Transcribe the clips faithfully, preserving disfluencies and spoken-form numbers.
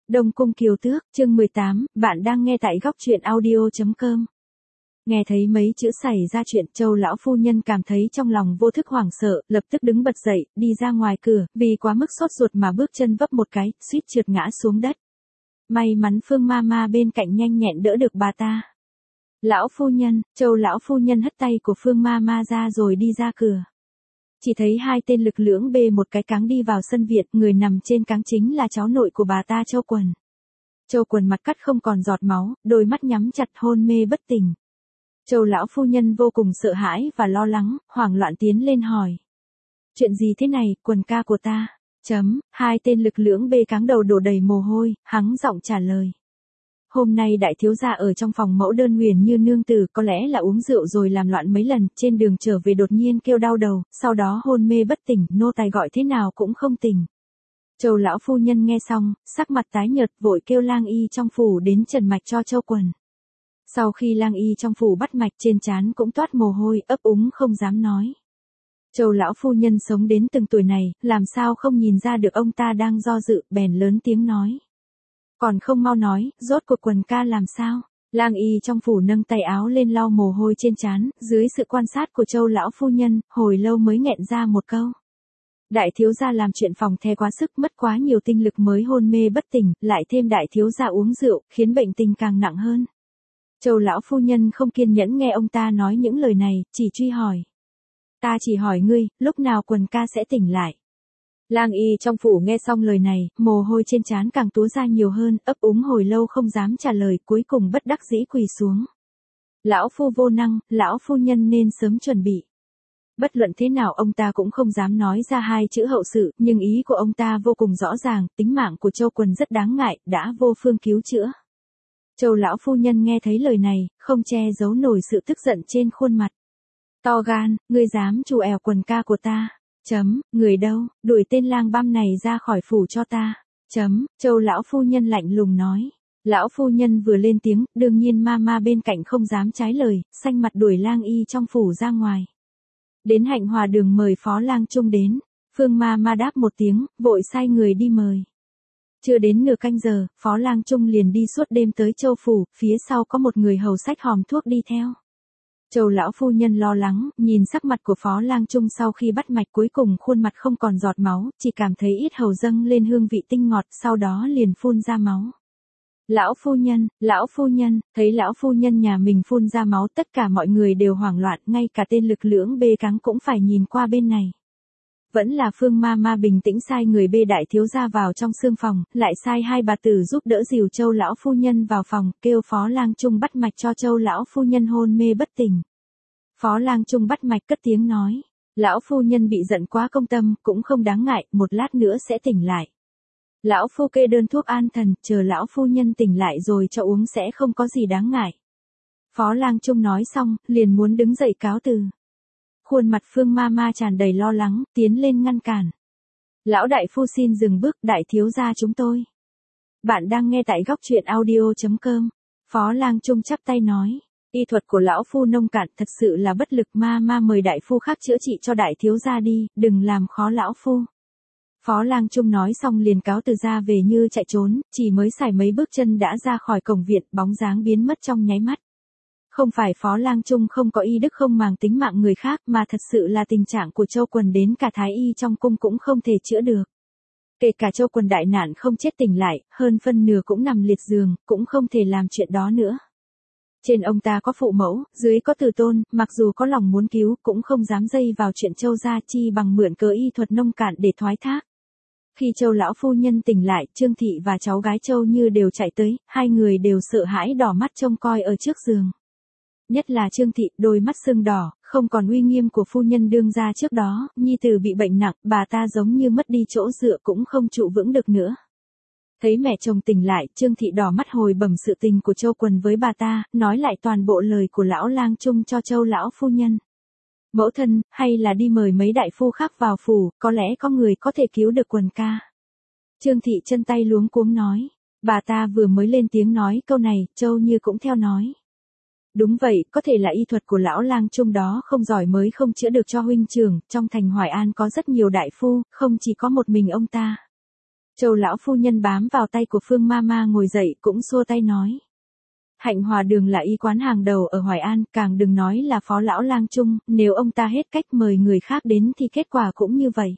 Đông Cung Kiều Tước, chương mười tám, bạn đang nghe tại góc truyện audio.com. Nghe thấy mấy chữ xảy ra chuyện, Châu lão phu nhân cảm thấy trong lòng vô thức hoảng sợ, lập tức đứng bật dậy, đi ra ngoài cửa, vì quá mức sốt ruột mà bước chân vấp một cái, suýt trượt ngã xuống đất. May mắn Phương ma ma bên cạnh nhanh nhẹn đỡ được bà ta. Lão phu nhân, Châu lão phu nhân hất tay của Phương ma ma ra rồi đi ra cửa. Chỉ thấy hai tên lực lưỡng bê một cái cáng đi vào sân viện, người nằm trên cáng chính là cháu nội của bà ta Châu Quần. Châu Quần mặt cắt không còn giọt máu, đôi mắt nhắm chặt hôn mê bất tỉnh. Châu lão phu nhân vô cùng sợ hãi và lo lắng, hoảng loạn tiến lên hỏi. Chuyện gì thế này, Quần ca của ta? Chấm, hai tên lực lưỡng bê cáng đầu đổ đầy mồ hôi, hắng giọng trả lời. Hôm nay đại thiếu gia ở trong phòng mẫu đơn Nguyền Như nương tử, có lẽ là uống rượu rồi làm loạn mấy lần, trên đường trở về đột nhiên kêu đau đầu, sau đó hôn mê bất tỉnh, nô tài gọi thế nào cũng không tỉnh. Châu lão phu nhân nghe xong, sắc mặt tái nhợt, vội kêu lang y trong phủ đến trần mạch cho Châu Quần. Sau khi lang y trong phủ bắt mạch, trên trán cũng toát mồ hôi, ấp úng không dám nói. Châu lão phu nhân sống đến từng tuổi này, làm sao không nhìn ra được ông ta đang do dự, bèn lớn tiếng nói. Còn không mau nói, rốt cuộc Quần ca làm sao? Lang y trong phủ nâng tay áo lên lau mồ hôi trên trán, dưới sự quan sát của Châu lão phu nhân, hồi lâu mới nghẹn ra một câu. Đại thiếu gia làm chuyện phòng the quá sức, mất quá nhiều tinh lực mới hôn mê bất tỉnh, lại thêm đại thiếu gia uống rượu, khiến bệnh tình càng nặng hơn. Châu lão phu nhân không kiên nhẫn nghe ông ta nói những lời này, chỉ truy hỏi. Ta chỉ hỏi ngươi, lúc nào Quần ca sẽ tỉnh lại? Lang y trong phủ nghe xong lời này, mồ hôi trên trán càng túa ra nhiều hơn, ấp úng hồi lâu không dám trả lời, cuối cùng bất đắc dĩ quỳ xuống. Lão phu vô năng, lão phu nhân nên sớm chuẩn bị. Bất luận thế nào ông ta cũng không dám nói ra hai chữ hậu sự, nhưng ý của ông ta vô cùng rõ ràng, tính mạng của Châu Quần rất đáng ngại, đã vô phương cứu chữa. Châu lão phu nhân nghe thấy lời này, không che giấu nổi sự tức giận trên khuôn mặt. To gan, ngươi dám trù ẻo Quần ca của ta. Chấm, người đâu, đuổi tên lang băm này ra khỏi phủ cho ta. Chấm, Châu lão phu nhân lạnh lùng nói. Lão phu nhân vừa lên tiếng, đương nhiên ma ma bên cạnh không dám trái lời, xanh mặt đuổi lang y trong phủ ra ngoài. Đến Hạnh Hòa đường mời phó lang trung đến, Phương ma ma đáp một tiếng, vội sai người đi mời. Chưa đến nửa canh giờ, phó lang trung liền đi suốt đêm tới Châu phủ, phía sau có một người hầu xách hòm thuốc đi theo. Châu lão phu nhân lo lắng, nhìn sắc mặt của phó lang trung sau khi bắt mạch, cuối cùng khuôn mặt không còn giọt máu, chỉ cảm thấy ít hầu dâng lên hương vị tinh ngọt, sau đó liền phun ra máu. Lão phu nhân, lão phu nhân, thấy lão phu nhân nhà mình phun ra máu, tất cả mọi người đều hoảng loạn, ngay cả tên lực lưỡng bê cáng cũng phải nhìn qua bên này. Vẫn là Phương ma ma bình tĩnh sai người bê đại thiếu gia vào trong xương phòng, lại sai hai bà tử giúp đỡ dìu Châu lão phu nhân vào phòng, kêu phó lang trung bắt mạch cho Châu lão phu nhân hôn mê bất tỉnh. Phó lang trung bắt mạch cất tiếng nói, lão phu nhân bị giận quá công tâm, cũng không đáng ngại, một lát nữa sẽ tỉnh lại. Lão phu kê đơn thuốc an thần, chờ lão phu nhân tỉnh lại rồi cho uống sẽ không có gì đáng ngại. Phó lang trung nói xong, liền muốn đứng dậy cáo từ. Khuôn mặt Phương ma ma tràn đầy lo lắng, tiến lên ngăn cản. Lão đại phu xin dừng bước, đại thiếu gia chúng tôi. Bạn đang nghe tại góc truyện audio.com. Phó lang trung chắp tay nói. Y thuật của lão phu nông cạn, thật sự là bất lực, ma ma mời đại phu khác chữa trị cho đại thiếu gia đi, đừng làm khó lão phu. Phó lang trung nói xong liền cáo từ ra về như chạy trốn, chỉ mới xài mấy bước chân đã ra khỏi cổng viện, bóng dáng biến mất trong nháy mắt. Không phải phó lang trung không có y đức không màng tính mạng người khác, mà thật sự là tình trạng của Châu Quần đến cả thái y trong cung cũng không thể chữa được. Kể cả Châu Quần đại nạn không chết tỉnh lại, hơn phân nửa cũng nằm liệt giường, cũng không thể làm chuyện đó nữa. Trên ông ta có phụ mẫu, dưới có từ tôn, mặc dù có lòng muốn cứu, cũng không dám dây vào chuyện Châu gia, chi bằng mượn cớ y thuật nông cạn để thoái thác. Khi Châu lão phu nhân tỉnh lại, Trương thị và cháu gái Châu Như đều chạy tới, hai người đều sợ hãi đỏ mắt trông coi ở trước giường. Nhất là Trương thị, đôi mắt sưng đỏ, không còn uy nghiêm của phu nhân đương gia trước đó, nhi tử bị bệnh nặng, bà ta giống như mất đi chỗ dựa cũng không trụ vững được nữa. Thấy mẹ chồng tỉnh lại, Trương thị đỏ mắt hồi bẩm sự tình của Châu Quần với bà ta, nói lại toàn bộ lời của lão lang trung cho Châu lão phu nhân. Mẫu thân, hay là đi mời mấy đại phu khác vào phủ, có lẽ có người có thể cứu được Quần ca. Trương thị chân tay luống cuống nói. Bà ta vừa mới lên tiếng nói câu này, Châu Như cũng theo nói. Đúng vậy, có thể là y thuật của lão lang trung đó không giỏi mới không chữa được cho huynh trưởng, trong thành Hoài An có rất nhiều đại phu, không chỉ có một mình ông ta. Châu lão phu nhân bám vào tay của Phương Mama ngồi dậy cũng xua tay nói. Hạnh Hòa Đường là y quán hàng đầu ở Hoài An, càng đừng nói là phó lão lang trung, nếu ông ta hết cách mời người khác đến thì kết quả cũng như vậy.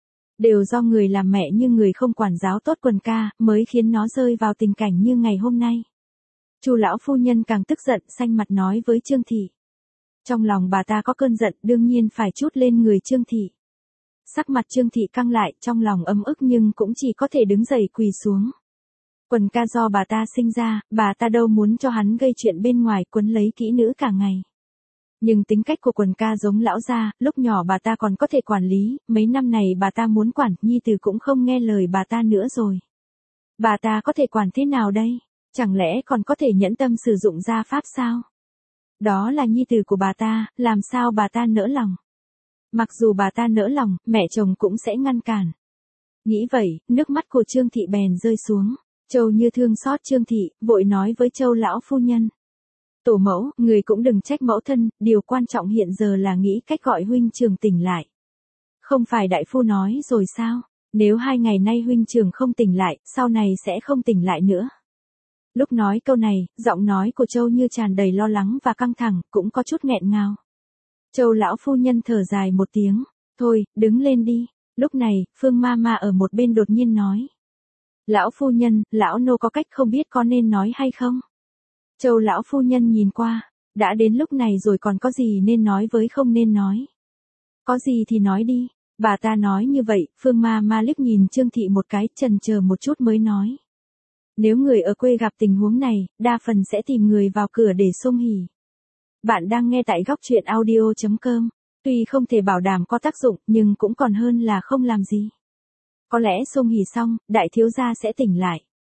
Đều do người làm mẹ như người không quản giáo tốt Quần ca, mới khiến nó rơi vào tình cảnh như ngày hôm nay. Chu lão phu nhân càng tức giận, xanh mặt nói với Trương Thị. Trong lòng bà ta có cơn giận, đương nhiên phải trút lên người Trương Thị. Sắc mặt Trương Thị căng lại, trong lòng ấm ức nhưng cũng chỉ có thể đứng dậy quỳ xuống. Quần ca do bà ta sinh ra, bà ta đâu muốn cho hắn gây chuyện bên ngoài quấn lấy kỹ nữ cả ngày. Nhưng tính cách của Quần ca giống lão gia, lúc nhỏ bà ta còn có thể quản lý, mấy năm này bà ta muốn quản, nhi tử cũng không nghe lời bà ta nữa rồi. Bà ta có thể quản thế nào đây? Chẳng lẽ còn có thể nhẫn tâm sử dụng gia pháp sao? Đó là nhi tử của bà ta, làm sao bà ta nỡ lòng? Mặc dù bà ta nỡ lòng, mẹ chồng cũng sẽ ngăn cản. Nghĩ vậy, nước mắt của Trương Thị bèn rơi xuống. Châu như thương xót Trương Thị, vội nói với Châu lão phu nhân. Tổ mẫu, người cũng đừng trách mẫu thân, điều quan trọng hiện giờ là nghĩ cách gọi huynh trưởng tỉnh lại. Không phải đại phu nói rồi sao, nếu hai ngày nay huynh trưởng không tỉnh lại, sau này sẽ không tỉnh lại nữa. Lúc nói câu này, giọng nói của Châu như tràn đầy lo lắng và căng thẳng, cũng có chút nghẹn ngào. Châu lão phu nhân thở dài một tiếng, thôi, đứng lên đi. Lúc này, Phương Mama ở một bên đột nhiên nói. Lão phu nhân, lão nô có cách không biết có nên nói hay không? Châu lão phu nhân nhìn qua, đã đến lúc này rồi còn có gì nên nói với không nên nói. Có gì thì nói đi, bà ta nói như vậy, Phương Mama liếc nhìn Trương Thị một cái, chần chờ một chút mới nói. Nếu người ở quê gặp tình huống này, đa phần sẽ tìm người vào cửa để xung hỉ. Bạn đang nghe tại góc truyện audio chấm com, tuy không thể bảo đảm có tác dụng, nhưng cũng còn hơn là không làm gì. Có lẽ xung hỉ xong, đại thiếu gia sẽ tỉnh lại.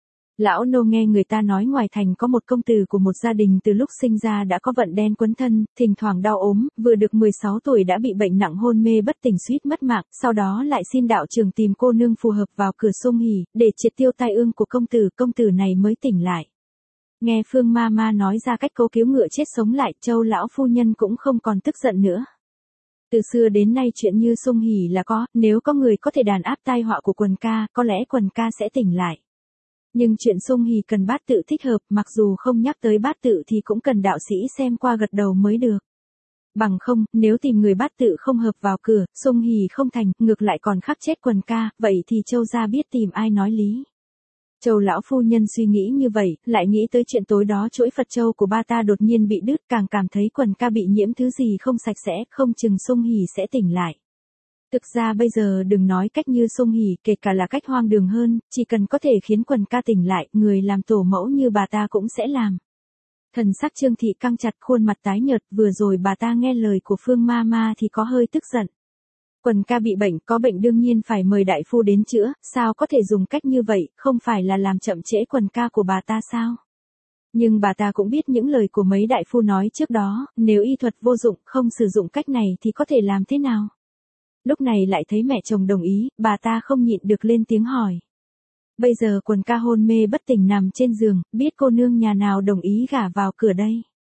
Lão nô nghe người ta nói ngoài thành có một công tử của một gia đình từ lúc sinh ra đã có vận đen quấn thân, thỉnh thoảng đau ốm, vừa được mười sáu tuổi đã bị bệnh nặng hôn mê bất tỉnh suýt mất mạng, sau đó lại xin đạo trưởng tìm cô nương phù hợp vào cửa xung hỉ, để triệt tiêu tai ương của công tử, công tử này mới tỉnh lại. Nghe Phương Mama nói ra cách cố cứu ngựa chết sống lại, Châu lão phu nhân cũng không còn tức giận nữa. Từ xưa đến nay chuyện như xung hỉ là có, nếu có người có thể đàn áp tai họa của Quần ca, có lẽ Quần ca sẽ tỉnh lại. Nhưng chuyện xung hỉ cần bát tự thích hợp, mặc dù không nhắc tới bát tự thì cũng cần đạo sĩ xem qua gật đầu mới được. Bằng không, nếu tìm người bát tự không hợp vào cửa, xung hỉ không thành, ngược lại còn khắc chết Quần ca, vậy thì Châu gia biết tìm ai nói lý. Châu lão phu nhân suy nghĩ như vậy, lại nghĩ tới chuyện tối đó chuỗi Phật châu của ba ta đột nhiên bị đứt, càng cảm thấy Quần ca bị nhiễm thứ gì không sạch sẽ, không chừng xung hỉ sẽ tỉnh lại. Thực ra bây giờ đừng nói cách như xung hỉ, kể cả là cách hoang đường hơn, chỉ cần có thể khiến Quần ca tỉnh lại, người làm tổ mẫu như bà ta cũng sẽ làm. Thần sắc Trương Thị căng chặt, khuôn mặt tái nhợt, vừa rồi bà ta nghe lời của Phương Mama thì có hơi tức giận. Quần ca bị bệnh, có bệnh đương nhiên phải mời đại phu đến chữa, sao có thể dùng cách như vậy, không phải là làm chậm trễ Quần ca của bà ta sao? Nhưng bà ta cũng biết những lời của mấy đại phu nói trước đó, nếu y thuật vô dụng, không sử dụng cách này thì có thể làm thế nào? Lúc này lại thấy mẹ chồng đồng ý, bà ta không nhịn được lên tiếng hỏi. Bây giờ Quần ca hôn mê bất tỉnh nằm trên giường, biết cô nương nhà nào đồng ý gả vào cửa đây?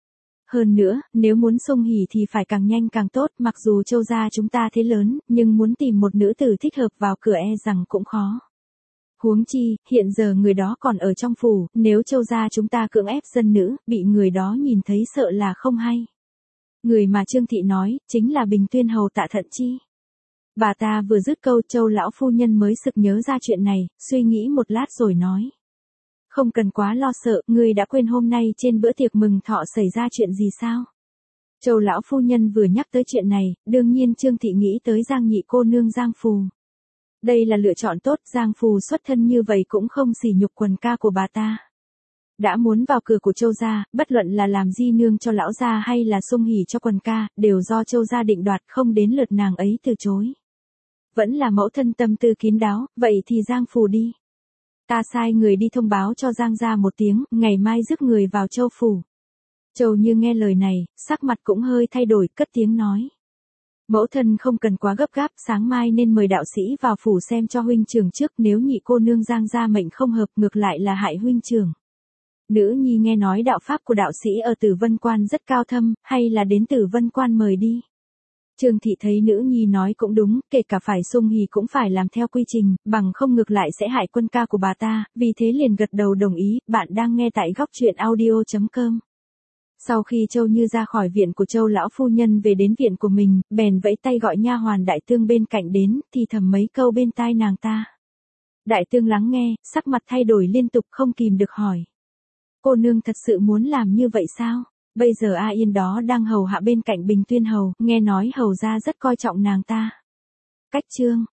Hơn nữa, nếu muốn xung hỉ thì phải càng nhanh càng tốt, mặc dù Châu gia chúng ta thế lớn, nhưng muốn tìm một nữ tử thích hợp vào cửa e rằng cũng khó. Huống chi, hiện giờ người đó còn ở trong phủ, nếu Châu gia chúng ta cưỡng ép dân nữ, bị người đó nhìn thấy sợ là không hay. Người mà Trương Thị nói, chính là Bình Tuyên hầu Tạ Thận Chi. Bà ta vừa dứt câu, Châu lão phu nhân mới sực nhớ ra chuyện này, suy nghĩ một lát rồi nói. Không cần quá lo sợ, ngươi đã quên hôm nay trên bữa tiệc mừng thọ xảy ra chuyện gì sao? Châu lão phu nhân vừa nhắc tới chuyện này, đương nhiên Trương Thị nghĩ tới Giang nhị cô nương Giang Phù. Đây là lựa chọn tốt, Giang Phù xuất thân như vậy cũng không sỉ nhục Quần ca của bà ta. Đã muốn vào cửa của Châu gia, bất luận là làm di nương cho lão gia hay là xung hỉ cho Quần ca, đều do Châu gia định đoạt, không đến lượt nàng ấy từ chối. Vẫn là mẫu thân tâm tư kín đáo, vậy thì Giang Phù đi. Ta sai người đi thông báo cho Giang gia một tiếng, ngày mai rước người vào Châu phủ. Châu Như nghe lời này, sắc mặt cũng hơi thay đổi, cất tiếng nói. Mẫu thân không cần quá gấp gáp, sáng mai nên mời đạo sĩ vào phủ xem cho huynh trưởng trước, nếu nhị cô nương Giang gia mệnh không hợp, ngược lại là hại huynh trưởng. Nữ nhi nghe nói đạo pháp của đạo sĩ ở Tử Vân Quan rất cao thâm, hay là đến Tử Vân Quan mời đi. Trương Thị thấy nữ nhi nói cũng đúng, kể cả phải sung hỉ cũng phải làm theo quy trình, bằng không ngược lại sẽ hại quân ca của bà ta, vì thế liền gật đầu đồng ý. Bạn đang nghe tại góc truyện audio chấm com. Sau khi Châu Như ra khỏi viện của Châu lão phu nhân về đến viện của mình, bèn vẫy tay gọi nha hoàn Đại Tương bên cạnh đến, thì thầm mấy câu bên tai nàng ta. Đại Tương lắng nghe, sắc mặt thay đổi liên tục không kìm được hỏi. Cô nương thật sự muốn làm như vậy sao? Bây giờ A Yên đó đang hầu hạ bên cạnh Bình Tuyên hầu, nghe nói hầu gia rất coi trọng nàng ta. Cách chương